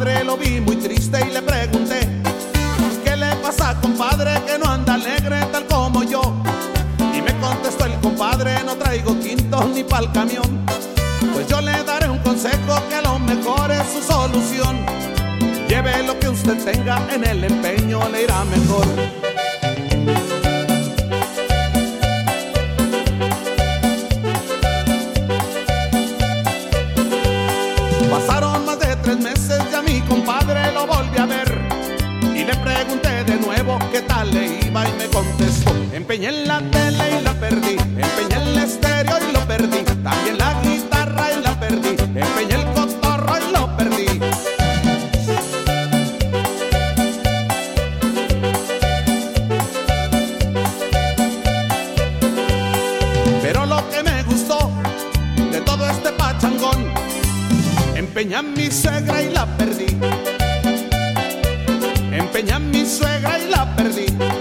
compadre lo vi muy triste y le pregunté: ¿qué le pasa, compadre, que no anda alegre tal como yo? Y me contestó el compadre: no traigo quintos ni pa'l camión. Pues yo le daré un consejo que a lo mejor es su solución. Lleve lo que usted tenga, en el empeño le irá mejor. Pasaron más de 3 meses y a mi compadre lo volví a ver. Y le pregunté de nuevo qué tal le iba y me contestó: empeñé en la tele y la perdí, empeñé el estéreo y lo perdí, también la guitarra y la perdí, empeñé el cotorro y lo perdí. Pero lo que me gustó de todo este pachangón: empeñé a mi suegra y la perdí, empeñé a mi suegra y la perdí.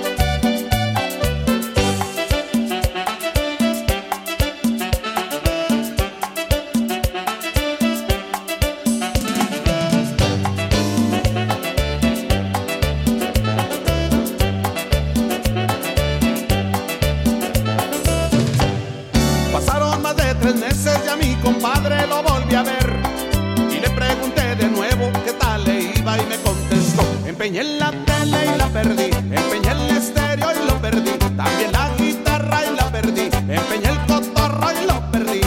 Pasaron más de 3 meses y a mi compadre lo volví a ver. Y le pregunté de nuevo qué tal le iba y me contestó: empeñé en la tele y la perdí, empeñé el estéreo y lo perdí, también la guitarra y la perdí, empeñé el cotorro y lo perdí.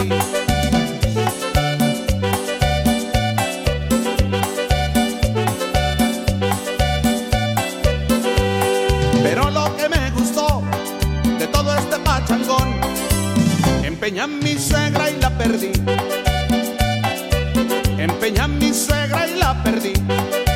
Pero lo que me gustó de todo este pachangón: empeñé a mi suegra y la perdí, empeñé a mi suegra y la perdí.